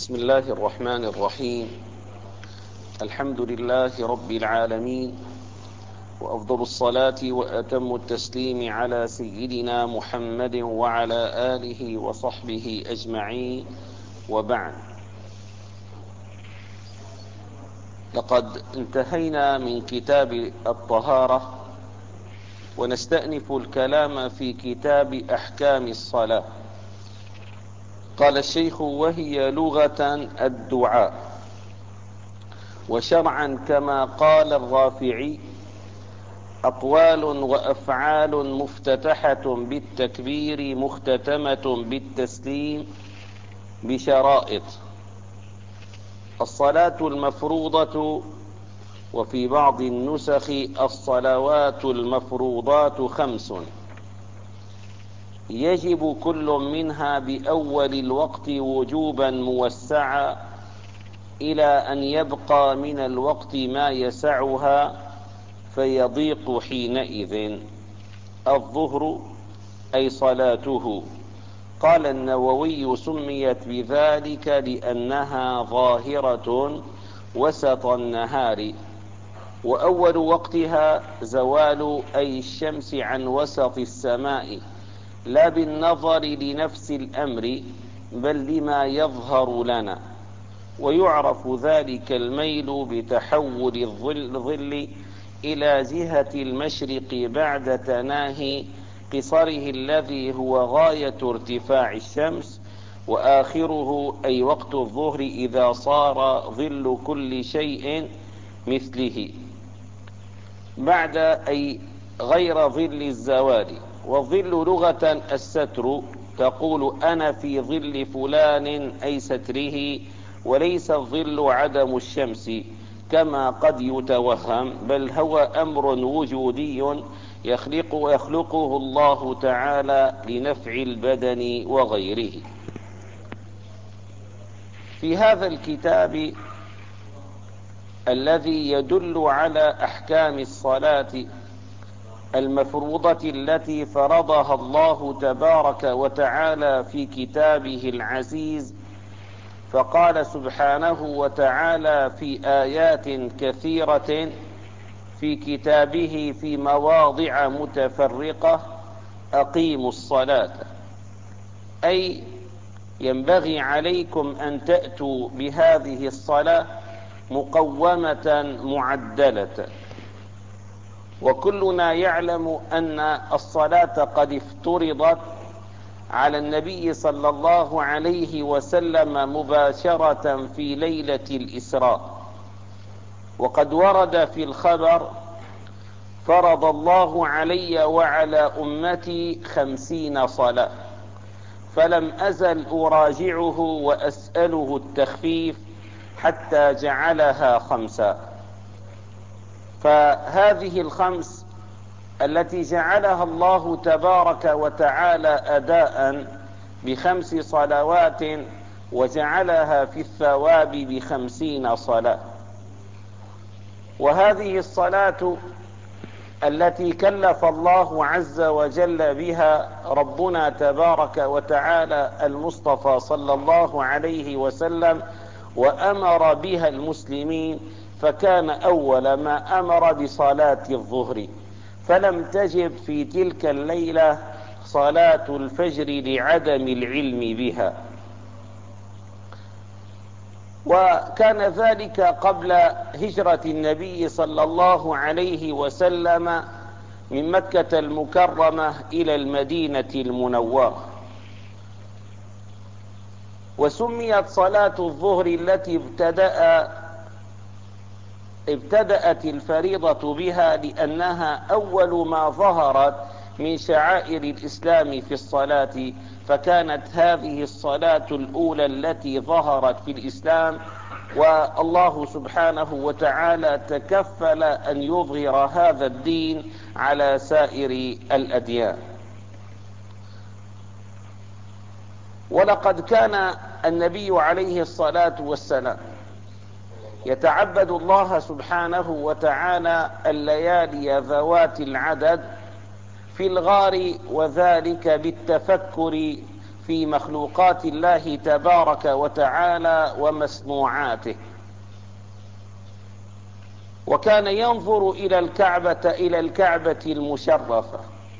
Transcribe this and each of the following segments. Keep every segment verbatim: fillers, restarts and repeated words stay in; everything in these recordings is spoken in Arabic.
بسم الله الرحمن الرحيم. الحمد لله رب العالمين، وأفضل الصلاة وأتم التسليم على سيدنا محمد وعلى آله وصحبه أجمعين، وبعد. لقد انتهينا من كتاب الطهارة، ونستأنف الكلام في كتاب أحكام الصلاة. قال الشيخ: وهي لغة الدعاء، وشرعا كما قال الرافعي: أقوال وأفعال مفتتحة بالتكبير مختتمة بالتسليم بشرائط. الصلاة المفروضة، وفي بعض النسخ الصلوات المفروضات خمس، يجب كل منها بأول الوقت وجوبا موسعا، إلى أن يبقى من الوقت ما يسعها فيضيق حينئذ. الظهر أي صلاته. قال النووي: سميت بذلك لأنها ظاهرة وسط النهار، وأول وقتها زوال أي الشمس عن وسط السماء، لا بالنظر لنفس الأمر بل لما يظهر لنا. ويعرف ذلك الميل بتحول الظل إلى جهة المشرق بعد تناهي قصره الذي هو غاية ارتفاع الشمس، وآخره أي وقت الظهر إذا صار ظل كل شيء مثله، بعد أي غير ظل الزوال. والظل لغة الستر، تقول أنا في ظل فلان أي ستره، وليس الظل عدم الشمس كما قد يتوهم، بل هو أمر وجودي يخلق يخلقه الله تعالى لنفع البدن وغيره. في هذا الكتاب الذي يدل على أحكام الصلاة المفروضة التي فرضها الله تبارك وتعالى في كتابه العزيز، فقال سبحانه وتعالى في آيات كثيرة في كتابه في مواضع متفرقة: أقيموا الصلاة، أي ينبغي عليكم أن تأتوا بهذه الصلاة مقومة معدلة. وكلنا يعلم أن الصلاة قد افترضت على النبي صلى الله عليه وسلم مباشرة في ليلة الإسراء، وقد ورد في الخبر: فرض الله علي وعلى أمتي خمسين صلاة، فلم أزل أراجعه وأسأله التخفيف حتى جعلها خمسا. فهذه الخمس التي جعلها الله تبارك وتعالى أداء بخمس صلوات، وجعلها في الثواب بخمسين صلاة. وهذه الصلاة التي كلف الله عز وجل بها ربنا تبارك وتعالى المصطفى صلى الله عليه وسلم، وأمر بها المسلمين، فكان أول ما أمر بصلاة الظهر، فلم تجب في تلك الليلة صلاة الفجر لعدم العلم بها. وكان ذلك قبل هجرة النبي صلى الله عليه وسلم من مكة المكرمة إلى المدينة المنورة. وسميت صلاة الظهر التي ابتدأ ابتدأت الفريضة بها لأنها أول ما ظهرت من شعائر الإسلام في الصلاة، فكانت هذه الصلاة الأولى التي ظهرت في الإسلام، والله سبحانه وتعالى تكفل أن يظهر هذا الدين على سائر الأديان. ولقد كان النبي عليه الصلاة والسلام يتعبد الله سبحانه وتعالى الليالي ذوات العدد في الغار، وذلك بالتفكر في مخلوقات الله تبارك وتعالى ومسموعاته، وكان ينظر إلى الكعبة إلى الكعبة المشرفة،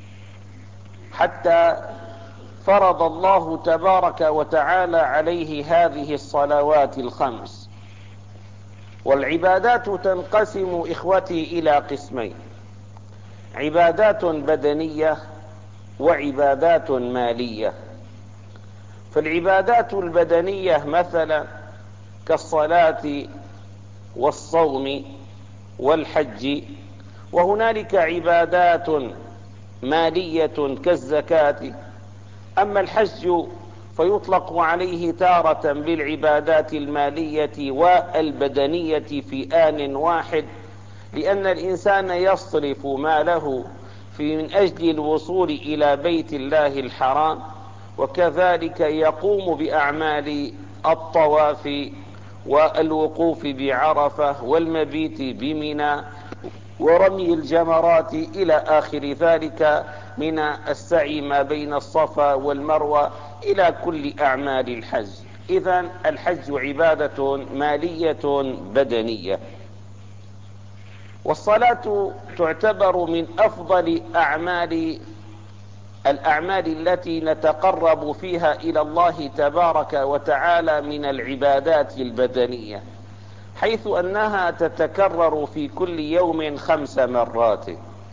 حتى فرض الله تبارك وتعالى عليه هذه الصلوات الخمس. والعبادات تنقسم إخوتي إلى قسمين: عبادات بدنية وعبادات مالية. فالعبادات البدنية مثلا كالصلاة والصوم والحج، وهنالك عبادات مالية كالزكاة. أما الحج فيطلق عليه تارة بالعبادات المالية والبدنية في آن واحد، لأن الإنسان يصرف ماله في من أجل الوصول إلى بيت الله الحرام، وكذلك يقوم بأعمال الطواف والوقوف بعرفة والمبيت بمنى ورمي الجمرات إلى آخر ذلك من السعي ما بين الصفا والمروة إلى كل أعمال الحج. إذن الحج عبادة مالية بدنية. والصلاة تعتبر من أفضل أعمال الأعمال التي نتقرب فيها إلى الله تبارك وتعالى من العبادات البدنية، حيث أنها تتكرر في كل يوم خمس مرات.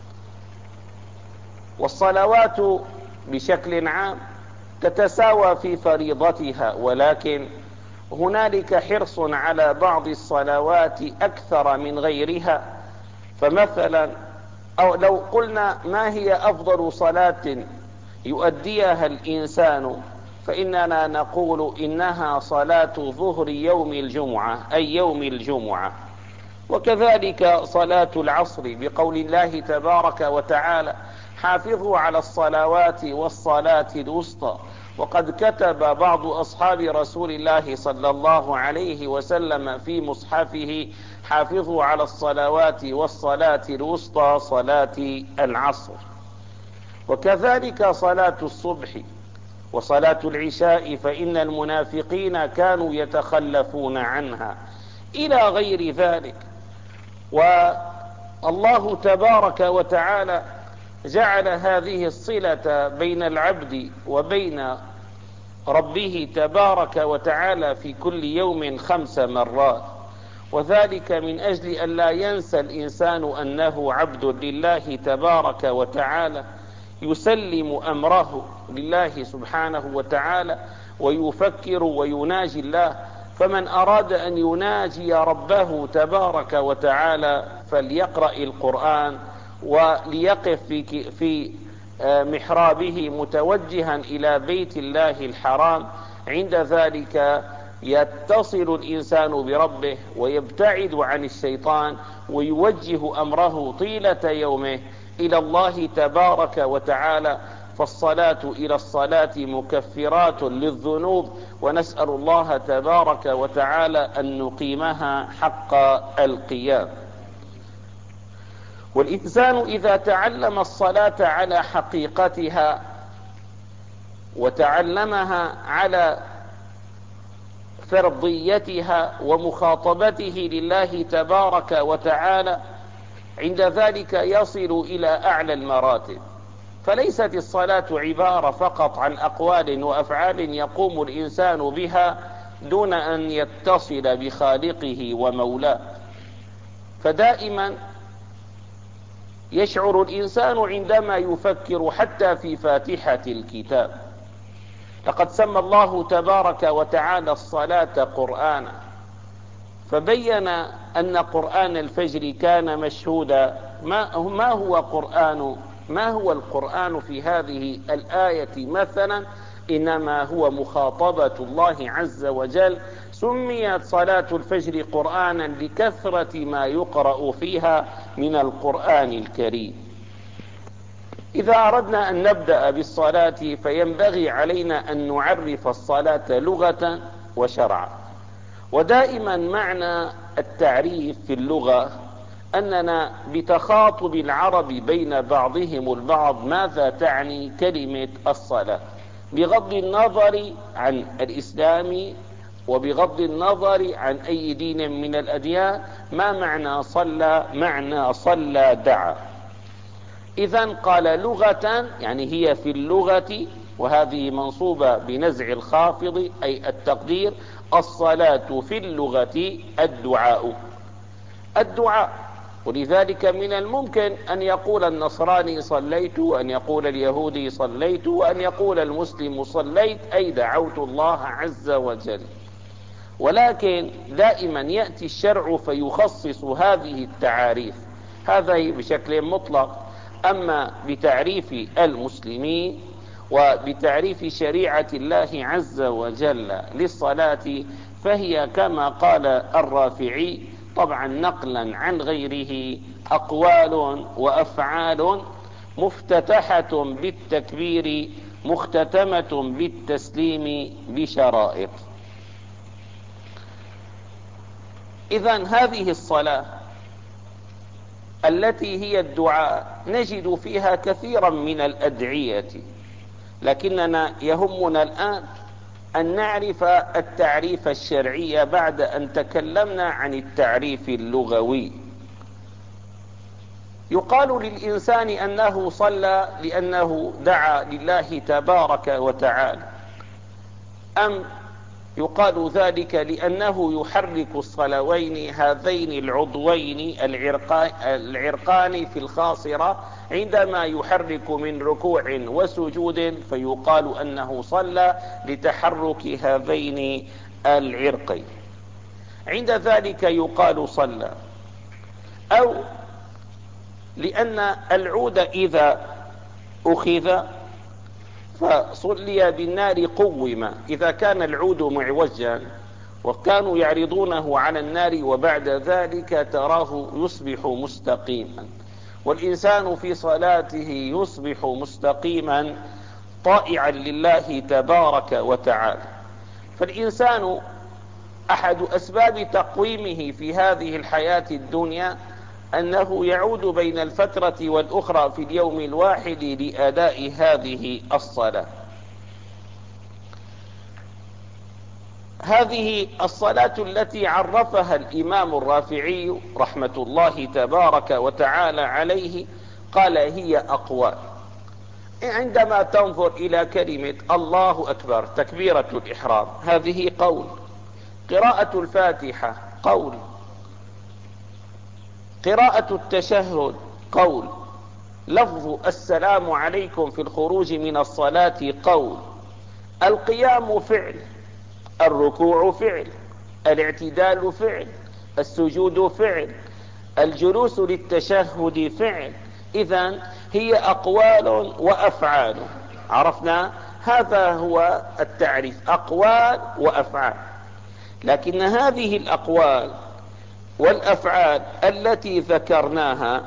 والصلوات بشكل عام تتساوى في فريضتها، ولكن هنالك حرص على بعض الصلوات أكثر من غيرها. فمثلا أو لو قلنا ما هي أفضل صلاة يؤديها الإنسان، فإننا نقول إنها صلاة ظهر يوم الجمعة، أي يوم الجمعة. وكذلك صلاة العصر بقول الله تبارك وتعالى: حافظوا على الصلوات والصلاة الوسطى. وقد كتب بعض أصحاب رسول الله صلى الله عليه وسلم في مصحفه: حافظوا على الصلوات والصلاة الوسطى، صلاة العصر. وكذلك صلاة الصبح وصلاة العشاء، فإن المنافقين كانوا يتخلفون عنها، إلى غير ذلك. والله تبارك وتعالى جعل هذه الصلة بين العبد وبين ربه تبارك وتعالى في كل يوم خمس مرات، وذلك من أجل أن لا ينسى الإنسان أنه عبد لله تبارك وتعالى، يسلم أمره لله سبحانه وتعالى ويفكر ويناجي الله. فمن أراد أن يناجي ربه تبارك وتعالى فليقرأ القرآن وليقف في في محرابه متوجها إلى بيت الله الحرام. عند ذلك يتصل الإنسان بربه ويبتعد عن الشيطان ويوجه أمره طيلة يومه إلى الله تبارك وتعالى. فالصلاة إلى الصلاة مكفرات للذنوب، ونسأل الله تبارك وتعالى أن نقيمها حق القيام. والإنسان إذا تعلم الصلاة على حقيقتها وتعلمها على فرضيتها ومخاطبته لله تبارك وتعالى، عند ذلك يصل إلى أعلى المراتب. فليست الصلاة عبارة فقط عن أقوال وأفعال يقوم الإنسان بها دون أن يتصل بخالقه ومولاه. فدائما يشعر الإنسان عندما يفكر حتى في فاتحة الكتاب. لقد سمى الله تبارك وتعالى الصلاة قرآنا، فبين أن قرآن الفجر كان مشهودا. ما هو قرآن ما هو القرآن في هذه الآية مثلا؟ إنما هو مخاطبة الله عز وجل. سميت صلاة الفجر قرآنا لكثرة ما يقرأ فيها من القرآن الكريم. إذا أردنا أن نبدأ بالصلاة فينبغي علينا أن نعرف الصلاة لغة وشرعا. ودائما معنى التعريف في اللغة أننا بتخاطب العرب بين بعضهم البعض ماذا تعني كلمة الصلاة. بغض النظر عن الإسلام وبغض النظر عن أي دين من الأديان. ما معنى صلى؟ معنى صلى دعا. إذن قال لغة، يعني هي في اللغة، وهذه منصوبة بنزع الخافض أي التقدير، الصلاة في اللغة الدعاء. الدعاء. ولذلك من الممكن أن يقول النصراني صليت، وأن يقول اليهودي صليت، وأن يقول المسلم صليت، أي دعوت الله عز وجل. ولكن دائما يأتي الشرع فيخصص هذه التعاريف، هذا بشكل مطلق. أما بتعريف المسلمين وبتعريف شريعة الله عز وجل للصلاة فهي كما قال الرافعي، طبعا نقلا عن غيره، أقوال وأفعال مفتتحة بالتكبير مختتمة بالتسليم بشرائط. إذن هذه الصلاة التي هي الدعاء نجد فيها كثيرا من الأدعية، لكننا يهمنا الآن أن نعرف التعريف الشرعي بعد أن تكلمنا عن التعريف اللغوي. يقال للإنسان أنه صلى لأنه دعا لله تبارك وتعالى، أم يقال ذلك لأنه يحرك الصلوين هذين العضوين العرقان في الخاصرة عندما يحرك من ركوع وسجود، فيقال أنه صلى لتحرك هذين العرقين، عند ذلك يقال صلى. أو لأن العود إذا أخذ فصلي بالنار قوم، إذا كان العود معوجا وكانوا يعرضونه على النار وبعد ذلك تراه يصبح مستقيما، والإنسان في صلاته يصبح مستقيما طائعا لله تبارك وتعالى. فالإنسان أحد أسباب تقويمه في هذه الحياة الدنيا أنه يعود بين الفترة والأخرى في اليوم الواحد لأداء هذه الصلاة. هذه الصلاة التي عرفها الإمام الرافعي رحمة الله تبارك وتعالى عليه قال هي أقوال. عندما تنظر إلى كلمة الله أكبر تكبيرة الإحرام هذه قول، قراءة الفاتحة قول، قراءة التشهد قول، لفظ السلام عليكم في الخروج من الصلاة قول، القيام فعل، الركوع فعل، الاعتدال فعل، السجود فعل، الجلوس للتشهد فعل. إذن هي أقوال وأفعال. عرفنا هذا هو التعريف، أقوال وأفعال. لكن هذه الأقوال والأفعال التي ذكرناها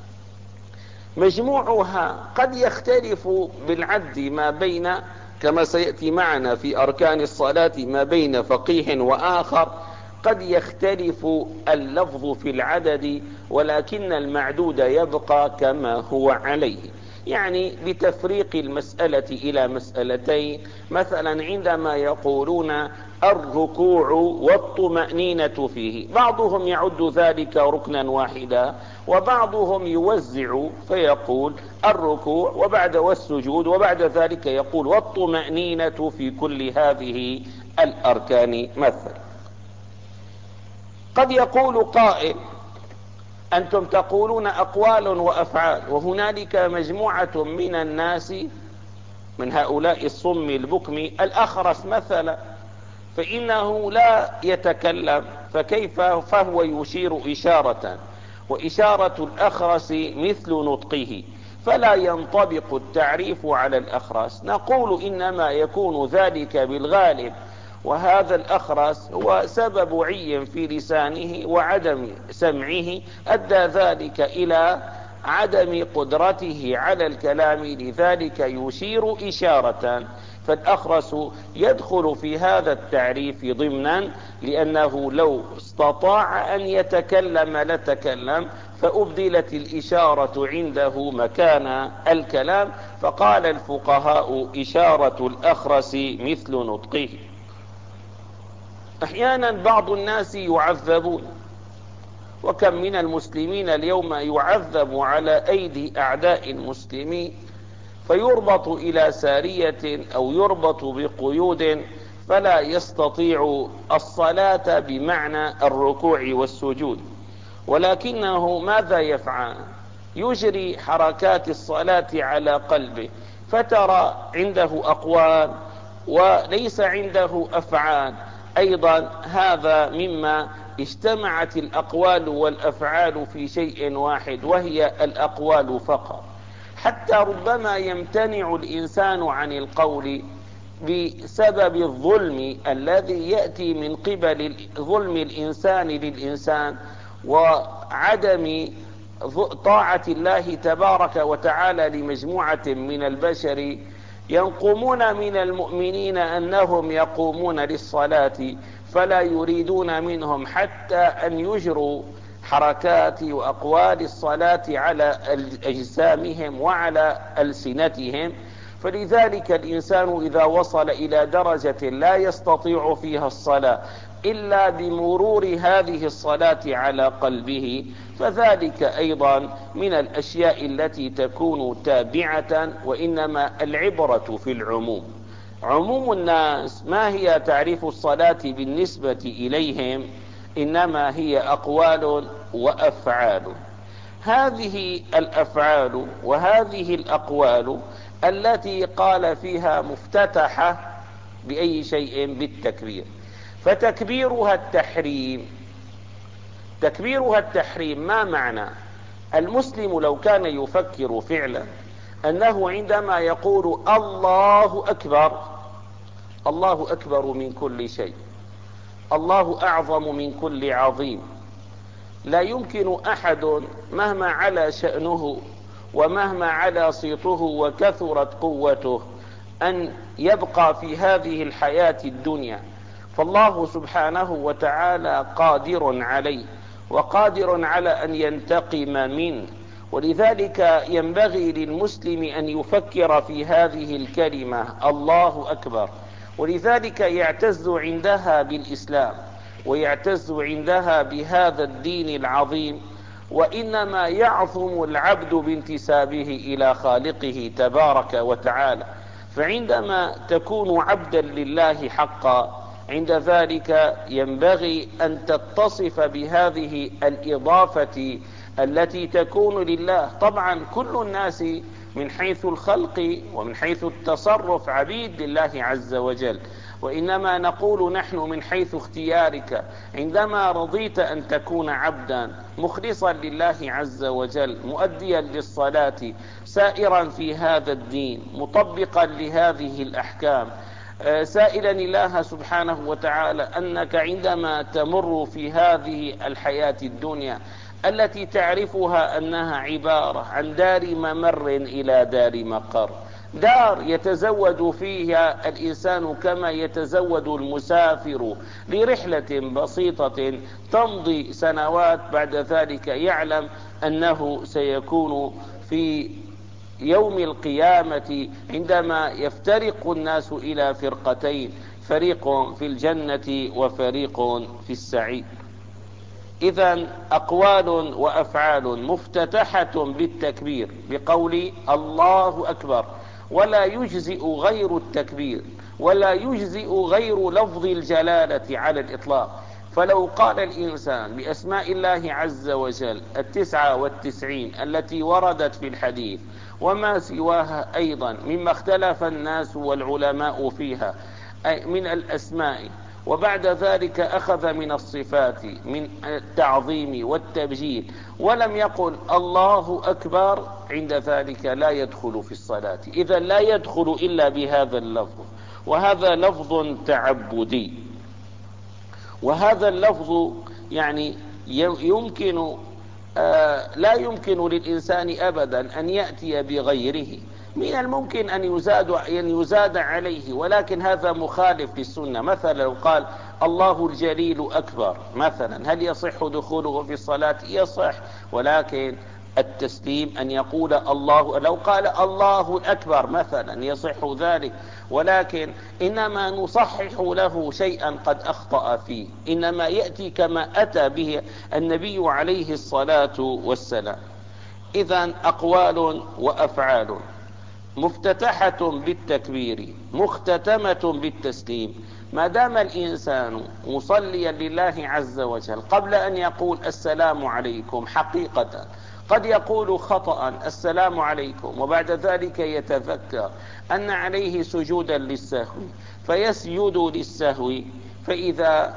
مجموعها قد يختلف بالعد ما بين، كما سيأتي معنا في أركان الصلاة، ما بين فقيه وآخر قد يختلف اللفظ في العدد، ولكن المعدود يبقى كما هو عليه. يعني بتفريق المسألة إلى مسألتين، مثلا عندما يقولون الركوع والطمأنينة فيه، بعضهم يعد ذلك ركنا واحدا، وبعضهم يوزع فيقول الركوع وبعد والسجود، وبعد ذلك يقول والطمأنينة في كل هذه الأركان. مثلا قد يقول قائل أنتم تقولون أقوال وأفعال، وهنالك مجموعة من الناس من هؤلاء الصم البكم الأخرس مثلا، فإنه لا يتكلم، فكيف فهو يشير إشارة، وإشارة الأخرس مثل نطقه، فلا ينطبق التعريف على الأخرس. نقول إنما يكون ذلك بالغالب، وهذا الأخرس هو سبب عي في لسانه وعدم سمعه أدى ذلك إلى عدم قدرته على الكلام، لذلك يشير إشارة. فالأخرس يدخل في هذا التعريف ضمنا، لأنه لو استطاع أن يتكلم لتكلم، فأبدلت الإشارة عنده مكان الكلام، فقال الفقهاء إشارة الأخرس مثل نطقه. أحيانا بعض الناس يعذبون، وكم من المسلمين اليوم يعذب على أيدي أعداء المسلمين، فيربط إلى سارية أو يربط بقيود فلا يستطيع الصلاة بمعنى الركوع والسجود، ولكنه ماذا يفعل؟ يجري حركات الصلاة على قلبه، فترى عنده أقوال وليس عنده أفعال. أيضا هذا مما اجتمعت الأقوال والأفعال في شيء واحد، وهي الأقوال فقط، حتى ربما يمتنع الإنسان عن القول بسبب الظلم الذي يأتي من قبل ظلم الإنسان للإنسان وعدم طاعة الله تبارك وتعالى لمجموعة من البشر ينقمون من المؤمنين أنهم يقومون للصلاة، فلا يريدون منهم حتى أن يجروا حركات وأقوال الصلاة على أجسامهم وعلى ألسنتهم. فلذلك الإنسان إذا وصل إلى درجة لا يستطيع فيها الصلاة إلا بمرور هذه الصلاة على قلبه، فذلك أيضا من الأشياء التي تكون تابعة، وإنما العبرة في العموم. عموم الناس ما هي تعريف الصلاة بالنسبة إليهم؟ إنما هي أقوال وأفعال. هذه الأفعال وهذه الأقوال التي قال فيها مفتتحة بأي شيء؟ بالتكبير. فتكبيرها التحريم. تكبيرها التحريم ما معنى؟ المسلم لو كان يفكر فعلا أنه عندما يقول الله أكبر، الله أكبر من كل شيء، الله أعظم من كل عظيم، لا يمكن أحد مهما علا شأنه ومهما علا صيته وكثرت قوته أن يبقى في هذه الحياة الدنيا، فالله سبحانه وتعالى قادر عليه وقادر على أن ينتقم منه. ولذلك ينبغي للمسلم أن يفكر في هذه الكلمة الله أكبر، ولذلك يعتز عندها بالإسلام ويعتز عندها بهذا الدين العظيم، وإنما يعظم العبد بانتسابه إلى خالقه تبارك وتعالى. فعندما تكون عبدا لله حقا عند ذلك ينبغي أن تتصف بهذه الإضافة التي تكون لله. طبعا كل الناس من حيث الخلق ومن حيث التصرف عبيد لله عز وجل، وإنما نقول نحن من حيث اختيارك عندما رضيت أن تكون عبدا مخلصا لله عز وجل، مؤديا للصلاة، سائرا في هذا الدين، مطبقا لهذه الأحكام، سائلا الله سبحانه وتعالى أنك عندما تمر في هذه الحياة الدنيا التي تعرفها أنها عبارة عن دار ممر إلى دار مقر، دار يتزود فيها الإنسان كما يتزود المسافر لرحلة بسيطة تمضي سنوات، بعد ذلك يعلم أنه سيكون في يوم القيامة عندما يفترق الناس إلى فرقتين، فريق في الجنة وفريق في السعير. إذن أقوال وأفعال مفتتحة بالتكبير بقول الله أكبر، ولا يجزئ غير التكبير ولا يجزئ غير لفظ الجلالة على الإطلاق. فلو قال الإنسان بأسماء الله عز وجل التسعة والتسعين التي وردت في الحديث وما سواها أيضا مما اختلف الناس والعلماء فيها من الأسماء، وبعد ذلك أخذ من الصفات من التعظيم والتبجيل ولم يقل الله أكبر، عند ذلك لا يدخل في الصلاة. إذا لا يدخل إلا بهذا اللفظ، وهذا لفظ تعبدي، وهذا اللفظ يعني يمكن آه لا يمكن للإنسان أبدا أن يأتي بغيره. من الممكن أن يزاد, أن يزاد عليه، ولكن هذا مخالف للسنة. مثلا لو قال الله الجليل أكبر مثلا، هل يصح دخوله في الصلاة؟ يصح، ولكن التسليم أن يقول الله، لو قال الله أكبر مثلا يصح ذلك، ولكن إنما نصحح له شيئا قد أخطأ فيه، إنما يأتي كما أتى به النبي عليه الصلاة والسلام. إذن أقوال وأفعال مفتتحة بالتكبير مختتمة بالتسليم. ما دام الإنسان مصليا لله عز وجل قبل أن يقول السلام عليكم، حقيقة قد يقول خطأ السلام عليكم وبعد ذلك يتذكر أن عليه سجودا للسهو فيسجد للسهو، فإذا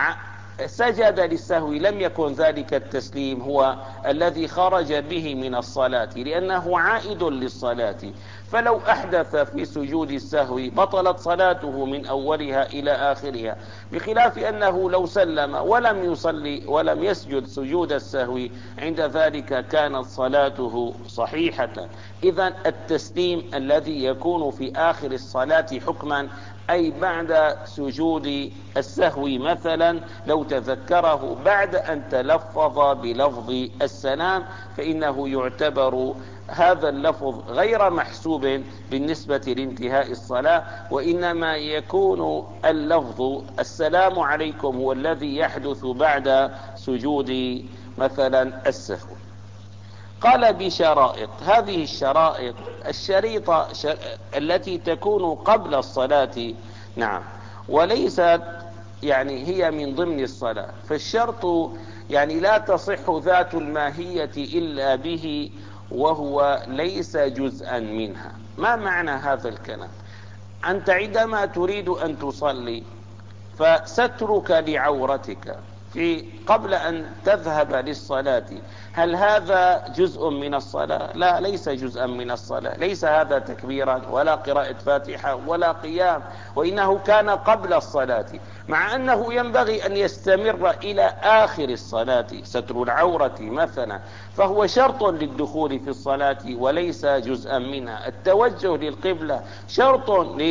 سجد للسهو لم يكن ذلك التسليم هو الذي خرج به من الصلاة، لأنه عائد للصلاة. فلو أحدث في سجود السهو بطلت صلاته من أولها إلى آخرها، بخلاف أنه لو سلم ولم يصلي ولم يسجد سجود السهو عند ذلك كانت صلاته صحيحة. إذن التسليم الذي يكون في آخر الصلاة حكما أي بعد سجود السهو، مثلا لو تذكره بعد أن تلفظ بلفظ السلام فإنه يعتبر هذا اللفظ غير محسوب بالنسبة لانتهاء الصلاة، وإنما يكون اللفظ السلام عليكم هو الذي يحدث بعد سجود مثلا السهو. قال بشرائط، هذه الشرائط الشريطة التي تكون قبل الصلاة، نعم، وليست يعني هي من ضمن الصلاة، فالشرط يعني لا تصح ذات الماهية إلا به وهو ليس جزءا منها. ما معنى هذا الكلام؟ أنت عندما تريد أن تصلي فسترك لعورتك في قبل أن تذهب للصلاة، هل هذا جزء من الصلاة؟ لا، ليس جزءا من الصلاة، ليس هذا تكبيرا ولا قراءة فاتحة ولا قيام، وإنه كان قبل الصلاة، مع أنه ينبغي أن يستمر إلى آخر الصلاة ستر العورة مثلا، فهو شرط للدخول في الصلاة وليس جزءا منها. التوجه للقبلة شرط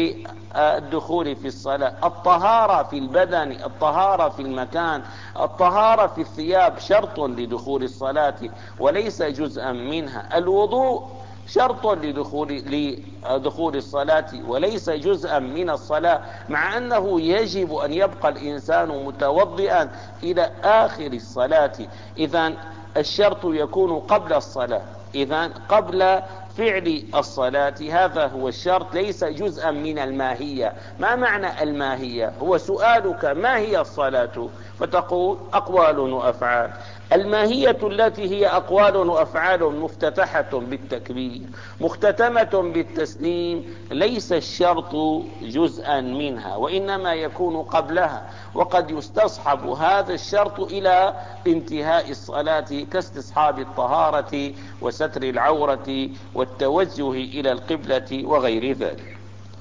للدخول في الصلاة، الطهارة في البدن، الطهارة في المكان، الطهارة في الثياب شرط لدخول الصلاة وليس جزءا منها. الوضوء شرط لدخول لدخول الصلاة وليس جزءا من الصلاة، مع أنه يجب أن يبقى الإنسان متوضئا إلى آخر الصلاة. إذن الشرط يكون قبل الصلاة، إذن قبل فعل الصلاة، هذا هو الشرط، ليس جزءا من الماهية. ما معنى الماهية؟ هو سؤالك ما هي الصلاة؟ فتقول أقوال وأفعال. الماهية التي هي أقوال وأفعال مفتتحة بالتكبير مختتمة بالتسليم ليس الشرط جزءا منها، وإنما يكون قبلها، وقد يستصحب هذا الشرط إلى انتهاء الصلاة كاستصحاب الطهارة وستر العورة والتوجه إلى القبلة وغير ذلك.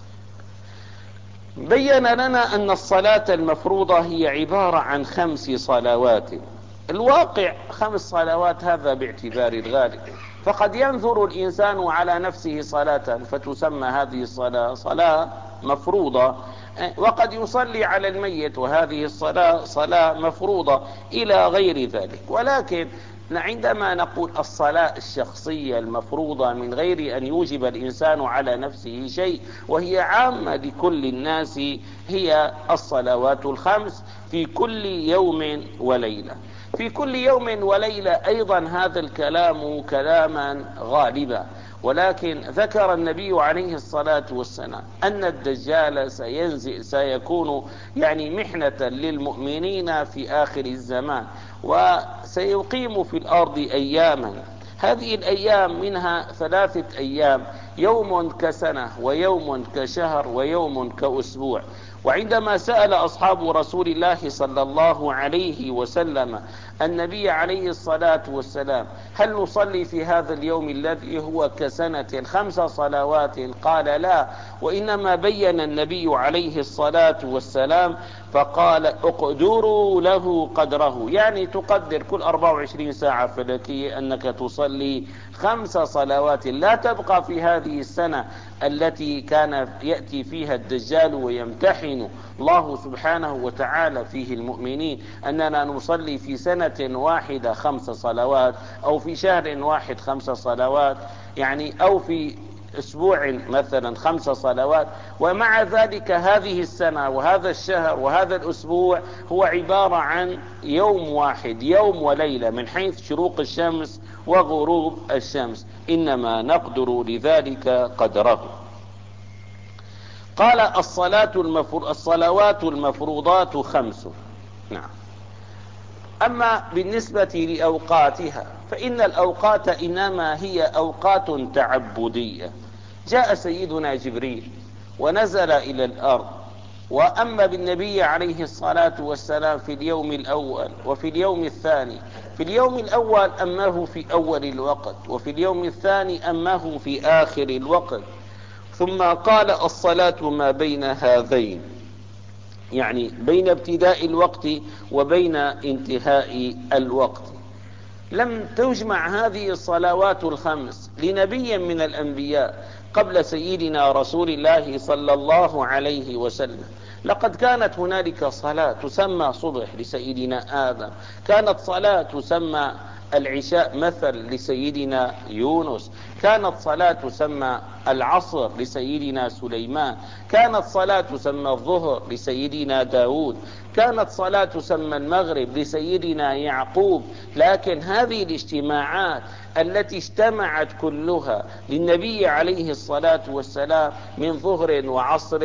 بين لنا أن الصلاة المفروضة هي عبارة عن خمس صلوات. الواقع خمس صلوات هذا باعتبار الغالب، فقد ينظر الإنسان على نفسه صلاة فتسمى هذه الصلاة صلاة مفروضة، وقد يصلي على الميت وهذه الصلاة صلاة مفروضة إلى غير ذلك. ولكن عندما نقول الصلاة الشخصية المفروضة من غير أن يوجب الإنسان على نفسه شيء وهي عامة لكل الناس، هي الصلوات الخمس في كل يوم وليلة. في كل يوم وليلة أيضا هذا الكلام كلاما غالبا، ولكن ذكر النبي عليه الصلاة والسلام أن الدجال سينزل سيكون يعني محنة للمؤمنين في آخر الزمان، وسيقيم في الأرض أياما. هذه الأيام منها ثلاثة أيام، يوم كسنة ويوم كشهر ويوم كأسبوع. وعندما سأل أصحاب رسول الله صلى الله عليه وسلم النبي عليه الصلاة والسلام هل نصلي في هذا اليوم الذي هو كسنة خمس صلوات؟ قال لا، وإنما بين النبي عليه الصلاة والسلام فقال اقدروا له قدره، يعني تقدر كل أربع وعشرين ساعة فلكية أنك تصلي خمس صلوات، لا تبقى في هذه هذه السنة التي كان يأتي فيها الدجال ويمتحن الله سبحانه وتعالى فيه المؤمنين، أننا نصلي في سنة واحدة خمس صلوات، أو في شهر واحد خمس صلوات، يعني أو في أسبوع مثلا خمس صلوات، ومع ذلك هذه السنة وهذا الشهر وهذا الأسبوع هو عبارة عن يوم واحد، يوم وليلة، من حيث شروق الشمس وغروب الشمس، إنما نقدر لذلك قدره. قال الصلاة المفر... الصلوات المفروضات خمس. نعم. أما بالنسبة لأوقاتها فإن الأوقات إنما هي أوقات تعبدية. جاء سيدنا جبريل ونزل إلى الأرض وأما بالنبي عليه الصلاة والسلام في اليوم الأول وفي اليوم الثاني. في اليوم الأول أمه في أول الوقت، وفي اليوم الثاني أمه في آخر الوقت. ثم قال الصلاة ما بين هذين، يعني بين ابتداء الوقت وبين انتهاء الوقت. لم تجمع هذه الصلوات الخمس لنبي من الأنبياء قبل سيدنا رسول الله صلى الله عليه وسلم. لقد كانت هنالك صلاة تسمى صبح لسيدنا آدم، كانت صلاة تسمى العشاء مثل لسيدنا يونس، كانت صلاة تسمى العصر لسيدنا سليمان، كانت صلاة تسمى الظهر لسيدنا داود، كانت صلاة تسمى المغرب لسيدنا يعقوب. لكن هذه الاجتماعات التي اجتمعت كلها للنبي عليه الصلاة والسلام من ظهر وعصر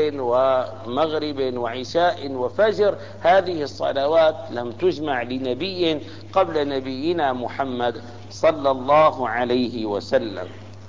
ومغرب وعشاء وفجر، هذه الصلوات لم تجمع لنبي قبل نبينا محمد صلى الله عليه وسلم.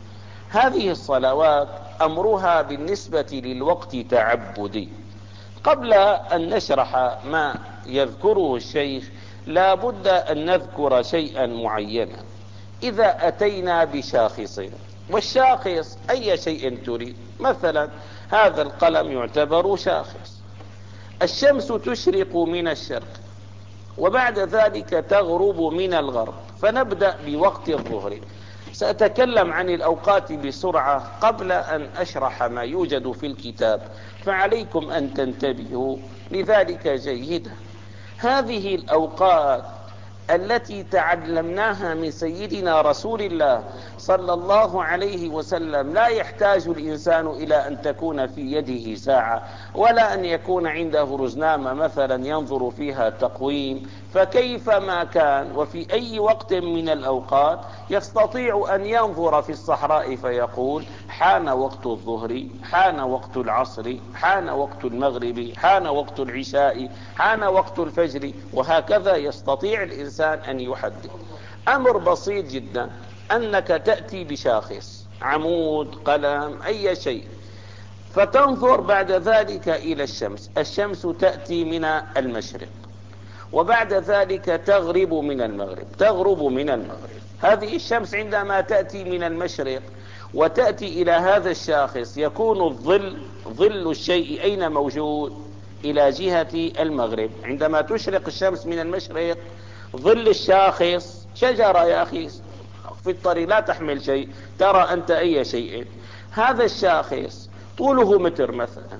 هذه الصلوات أمرها بالنسبة للوقت تعبدي. قبل أن نشرح ما يذكره الشيخ لا بد أن نذكر شيئا معينا. إذا أتينا بشاخص، والشاخص أي شيء تريد، مثلا هذا القلم يعتبر شاخص. الشمس تشرق من الشرق وبعد ذلك تغرب من الغرب، فنبدأ بوقت الظهر. سأتكلم عن الأوقات بسرعة قبل أن أشرح ما يوجد في الكتاب، فعليكم أن تنتبهوا لذلك جيدا. هذه الأوقات التي تعلمناها من سيدنا رسول الله صلى الله عليه وسلم لا يحتاج الإنسان إلى أن تكون في يده ساعة ولا أن يكون عنده رزنامة مثلا ينظر فيها تقويم، فكيفما كان وفي أي وقت من الأوقات يستطيع أن ينظر في الصحراء فيقول حان وقت الظهر، حان وقت العصر، حان وقت المغرب، حان وقت العشاء، حان وقت الفجر، وهكذا يستطيع الإنسان أن يحدد. أمر بسيط جدا، أنك تأتي بشاخص، عمود، قلم، أي شيء، فتنظر بعد ذلك إلى الشمس. الشمس تأتي من المشرق وبعد ذلك تغرب من المغرب، تغرب من المغرب. هذه الشمس عندما تأتي من المشرق وتأتي إلى هذا الشاخص يكون الظل، ظل الشيء أين موجود؟ إلى جهة المغرب. عندما تشرق الشمس من المشرق ظل الشاخص شجرة يا أخي في الطريق لا تحمل شيء، ترى أنت أي شيء. هذا الشاخص طوله متر مثلا،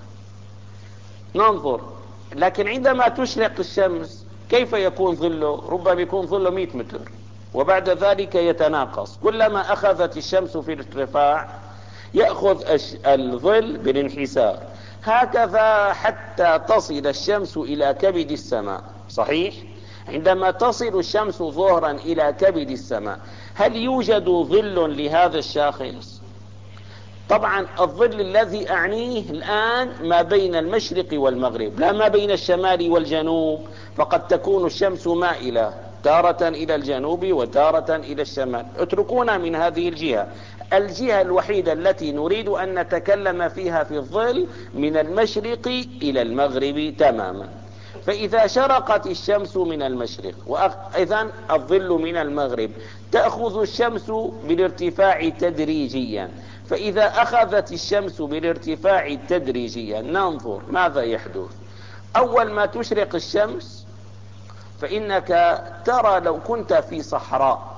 ننظر، لكن عندما تشرق الشمس كيف يكون ظله؟ ربما يكون ظله مئة متر، وبعد ذلك يتناقص. كلما أخذت الشمس في الارتفاع يأخذ الظل بالانحسار، هكذا حتى تصل الشمس إلى كبد السماء. صحيح؟ عندما تصل الشمس ظهرا إلى كبد السماء هل يوجد ظل لهذا الشاخص؟ طبعا الظل الذي أعنيه الآن ما بين المشرق والمغرب، لا ما بين الشمال والجنوب، فقد تكون الشمس مائلة تارة إلى الجنوب وتارة إلى الشمال. اتركونا من هذه الجهة. الجهة الوحيدة التي نريد أن نتكلم فيها في الظل من المشرق إلى المغرب تماما. فإذا شرقت الشمس من المشرق وإذن الظل من المغرب، تأخذ الشمس بالارتفاع تدريجيا. فإذا أخذت الشمس بالارتفاع تدريجيا ننظر ماذا يحدث. أول ما تشرق الشمس فإنك ترى لو كنت في صحراء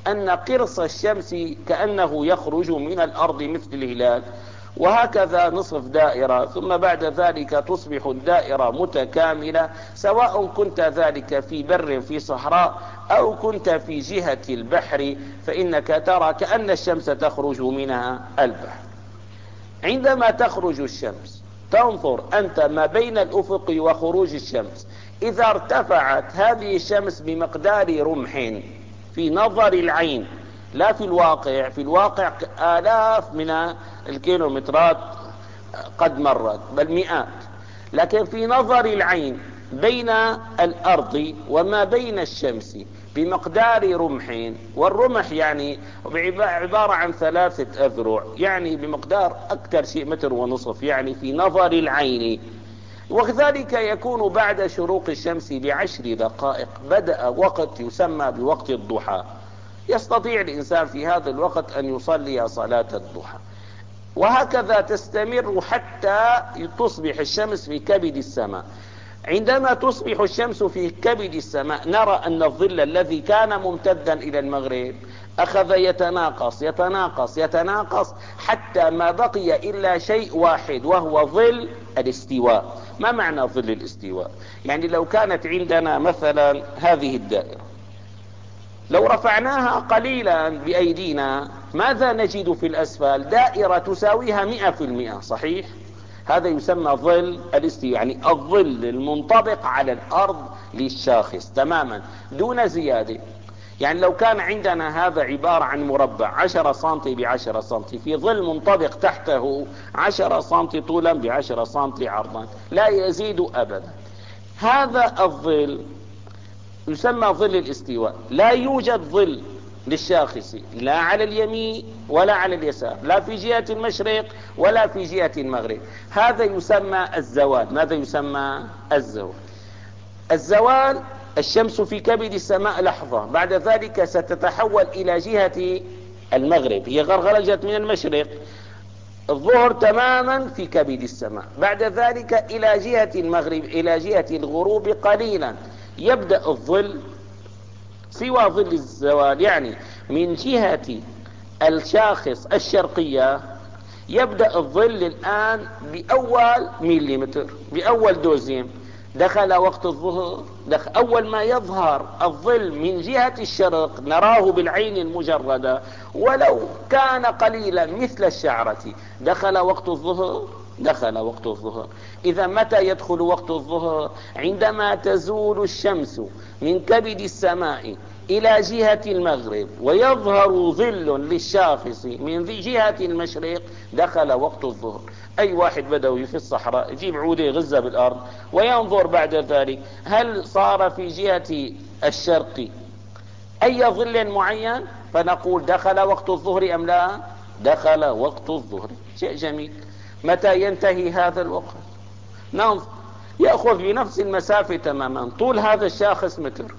أن قرص الشمس كأنه يخرج من الأرض مثل الهلال، وهكذا نصف دائرة، ثم بعد ذلك تصبح الدائرة متكاملة، سواء كنت ذلك في بر في صحراء أو كنت في جهة البحر، فإنك ترى كأن الشمس تخرج منها البحر. عندما تخرج الشمس تنظر أنت ما بين الأفق وخروج الشمس، إذا ارتفعت هذه الشمس بمقدار رمح في نظر العين، لا في الواقع، في الواقع آلاف من الكيلومترات قد مرت بل مئات، لكن في نظر العين بين الأرض وما بين الشمس بمقدار رمح، والرمح يعني عبارة عن ثلاثة أذرع، يعني بمقدار أكثر شيء متر ونصف، يعني في نظر العين. وكذلك يكون بعد شروق الشمس بعشر دقائق بدأ وقت يسمى بوقت الضحى، يستطيع الإنسان في هذا الوقت أن يصلي صلاة الضحى، وهكذا تستمر حتى تصبح الشمس في كبد السماء. عندما تصبح الشمس في كبد السماء نرى أن الظل الذي كان ممتدا إلى المغرب أخذ يتناقص يتناقص يتناقص حتى ما بقي إلا شيء واحد، وهو ظل الاستواء. ما معنى ظل الاستواء؟ يعني لو كانت عندنا مثلا هذه الدائرة، لو رفعناها قليلا بأيدينا ماذا نجد في الأسفل؟ دائرة تساويها مئة في المئة، صحيح؟ هذا يسمى ظل الاستواء، يعني الظل المنطبق على الأرض للشاخص تماما دون زيادة. يعني لو كان عندنا هذا عبارة عن مربع عشرة سنتي بعشرة سنتي، في ظل منطبق تحته عشرة سنتي طولا بعشرة سنتي عرضا، لا يزيد أبدا. هذا الظل يسمى ظل الاستواء. لا يوجد ظل للشاخص لا على اليمين ولا على اليسار، لا في جهة المشرق ولا في جهة المغرب. هذا يسمى الزوال. ماذا يسمى؟ الزوال. الزوال الشمس في كبد السماء لحظة، بعد ذلك ستتحول إلى جهة المغرب، هي غرغرجت من المشرق، الظهر تماما في كبد السماء، بعد ذلك إلى جهة المغرب إلى جهة الغروب قليلا يبدأ الظل سوى ظل الزوال، يعني من جهة الشاخص الشرقية يبدأ الظل الآن بأول مليمتر، بأول دوزيم، دخل وقت الظهر، دخل أول ما يظهر الظل من جهة الشرق نراه بالعين المجردة ولو كان قليلا مثل الشعرة، دخل وقت الظهر، دخل وقت الظهر. إذا متى يدخل وقت الظهر؟ عندما تزول الشمس من كبد السماء إلى جهة المغرب ويظهر ظل للشاخص من جهة المشرق، دخل وقت الظهر. أي واحد بدوي في الصحراء يجيب عودة يغزها بالأرض وينظر بعد ذلك هل صار في جهة الشرق أي ظل معين، فنقول دخل وقت الظهر أم لا؟ دخل وقت الظهر. شيء جميل. متى ينتهي هذا الوقت؟ ننظر، يأخذ بنفس المسافة تماما، طول هذا الشاخص متر.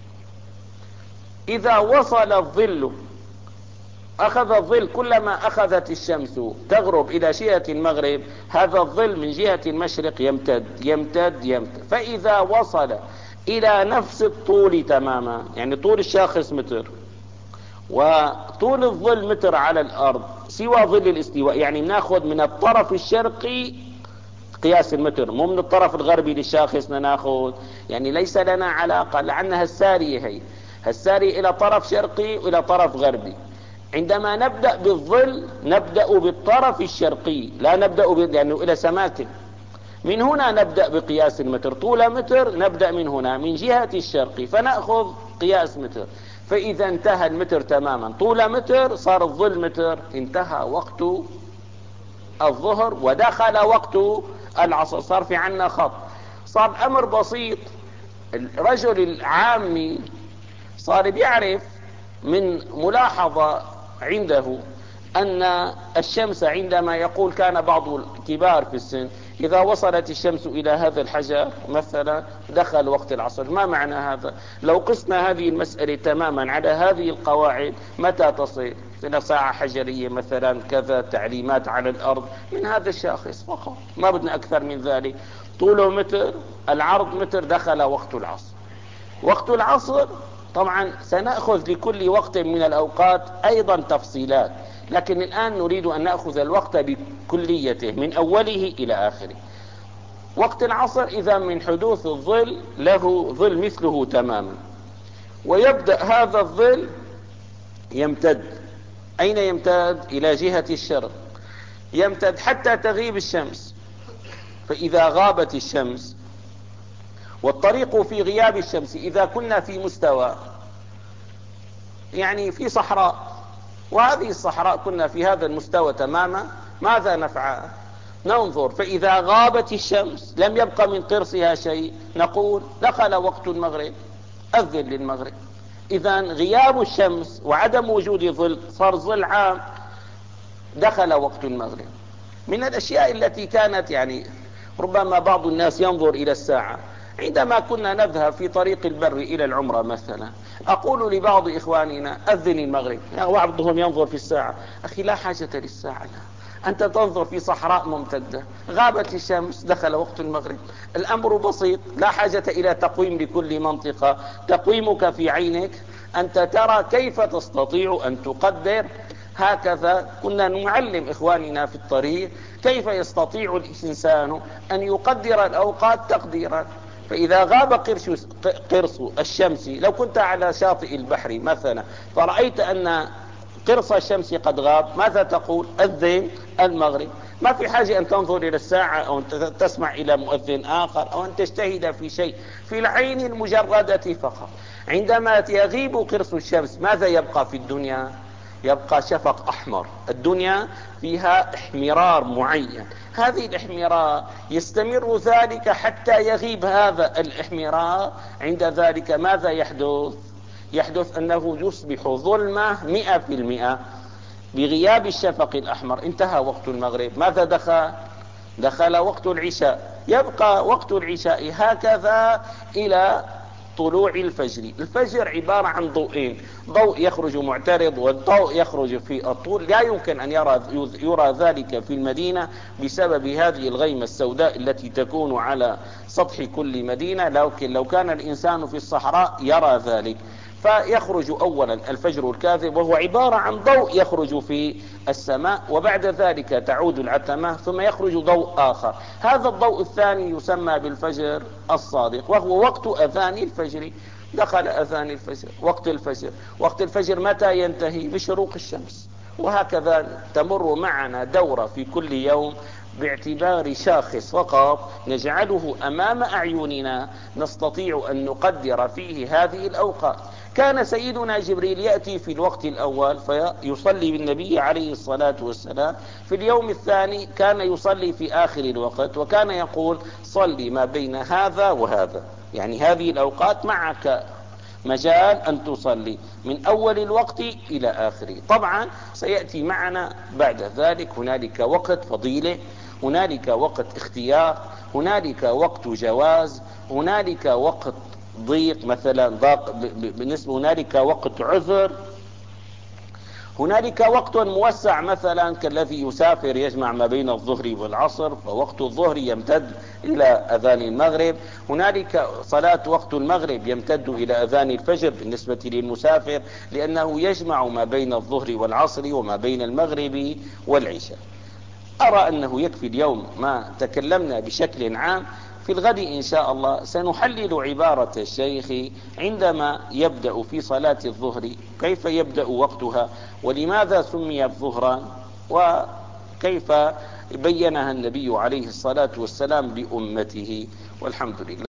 إذا وصل الظل، أخذ الظل كلما أخذت الشمس تغرب إلى جهة المغرب، هذا الظل من جهة المشرق يمتد يمتد يمتد، فإذا وصل إلى نفس الطول تماما، يعني طول الشاخص متر وطول الظل متر على الأرض سوى ظل الاستواء، يعني ناخذ من الطرف الشرقي قياس المتر، مو من الطرف الغربي للشاخص ناخذ، يعني ليس لنا علاقة، لأنها السارية، هي السارية إلى طرف شرقي وإلى طرف غربي. عندما نبدأ بالظل نبدأ بالطرف الشرقي، لا نبدأ ب... لأنه إلى سماكن، من هنا نبدأ بقياس المتر، طول متر نبدأ من هنا من جهة الشرقي فنأخذ قياس متر، فإذا انتهى المتر تماما طول متر صار الظل متر، انتهى وقت الظهر ودخل وقت العصر، صار في عنا خط، صار أمر بسيط. الرجل العامي صار بيعرف من ملاحظة عنده أن الشمس عندما يقول كان بعض الكبار في السن إذا وصلت الشمس إلى هذا الحجر مثلا دخل وقت العصر. ما معنى هذا؟ لو قسنا هذه المسألة تماما على هذه القواعد متى تصل؟ إلى ساعة حجرية مثلا كذا، تعليمات على الأرض من هذا الشاخص فقط، ما بدنا أكثر من ذلك، طوله متر العرض متر، دخل وقت العصر. وقت العصر طبعا سنأخذ لكل وقت من الأوقات أيضا تفصيلات، لكن الآن نريد أن نأخذ الوقت بكليته من أوله إلى آخره. وقت العصر إذا من حدوث الظل له ظل مثله تماما، ويبدأ هذا الظل يمتد. أين يمتد؟ إلى جهة الشرق، يمتد حتى تغيب الشمس. فإذا غابت الشمس، والطريق في غياب الشمس إذا كنا في مستوى يعني في صحراء، وهذه الصحراء كنا في هذا المستوى تماما، ماذا نفعل؟ ننظر، فإذا غابت الشمس لم يبقى من قرصها شيء، نقول دخل وقت المغرب، أذن للمغرب. إذا غياب الشمس وعدم وجود ظل صار ظل عام، دخل وقت المغرب. من الأشياء التي كانت يعني ربما بعض الناس ينظر إلى الساعة، عندما كنا نذهب في طريق البر إلى العمرة مثلا، أقول لبعض إخواننا أذن المغرب، وبعضهم ينظر في الساعة، أخي لا حاجة للساعة، لا. أنت تنظر في صحراء ممتدة، غابت الشمس دخل وقت المغرب. الأمر بسيط، لا حاجة إلى تقويم لكل منطقة، تقويمك في عينك، أنت ترى كيف تستطيع أن تقدر. هكذا كنا نعلم إخواننا في الطريق كيف يستطيع الإنسان أن يقدر الأوقات تقديرا. فإذا غاب قرص, قرص الشمس، لو كنت على شاطئ البحر مثلا فرأيت أن قرص الشمس قد غاب، ماذا تقول؟ أذن المغرب. ما في حاجة أن تنظر إلى الساعة أو أن تسمع إلى مؤذن آخر أو أن تجتهد في شيء، في العين المجردة فقط. عندما يغيب قرص الشمس ماذا يبقى في الدنيا؟ يبقى شفق أحمر. الدنيا فيها احمرار معين، هذه الاحمرار يستمر ذلك حتى يغيب هذا الاحمرار. عند ذلك ماذا يحدث؟ يحدث أنه يصبح ظلمة مئة في المئة. بغياب الشفق الأحمر انتهى وقت المغرب. ماذا دخل؟ دخل وقت العشاء. يبقى وقت العشاء هكذا إلى طلوع الفجر. الفجر عبارة عن ضوئين، ضوء يخرج معترض والضوء يخرج في الطول. لا يمكن أن يرى, يرى ذلك في المدينة بسبب هذه الغيمة السوداء التي تكون على سطح كل مدينة، لكن لو كان الإنسان في الصحراء يرى ذلك. فيخرج أولا الفجر الكاذب، وهو عبارة عن ضوء يخرج في السماء، وبعد ذلك تعود العتمة ثم يخرج ضوء آخر. هذا الضوء الثاني يسمى بالفجر الصادق، وهو وقت أذان الفجر. دخل أذان الفجر، وقت الفجر. وقت الفجر متى ينتهي؟ بشروق الشمس. وهكذا تمر معنا دورة في كل يوم باعتبار شاخص فقط نجعله أمام أعيننا نستطيع أن نقدر فيه هذه الأوقات. كان سيدنا جبريل يأتي في الوقت الأول فيصلي بالنبي عليه الصلاة والسلام، في اليوم الثاني كان يصلي في آخر الوقت، وكان يقول صلي ما بين هذا وهذا، يعني هذه الأوقات معك مجال أن تصلي من أول الوقت إلى آخره. طبعا سيأتي معنا بعد ذلك هنالك وقت فضيلة، هنالك وقت اختيار، هنالك وقت جواز، هنالك وقت ضيق مثلا ضاق بالنسبة، هنالك وقت عذر، هنالك وقت موسع مثلا كالذي يسافر يجمع ما بين الظهر والعصر فوقت الظهر يمتد إلى أذان المغرب، هنالك صلاة وقت المغرب يمتد إلى أذان الفجر بالنسبة للمسافر لأنه يجمع ما بين الظهر والعصر وما بين المغرب والعشاء. أرى أنه يكفي اليوم ما تكلمنا بشكل عام. في الغد إن شاء الله سنحلل عبارة الشيخ عندما يبدأ في صلاة الظهر، كيف يبدأ وقتها، ولماذا سميت ظهرا، وكيف بينها النبي عليه الصلاة والسلام لأمته. والحمد لله.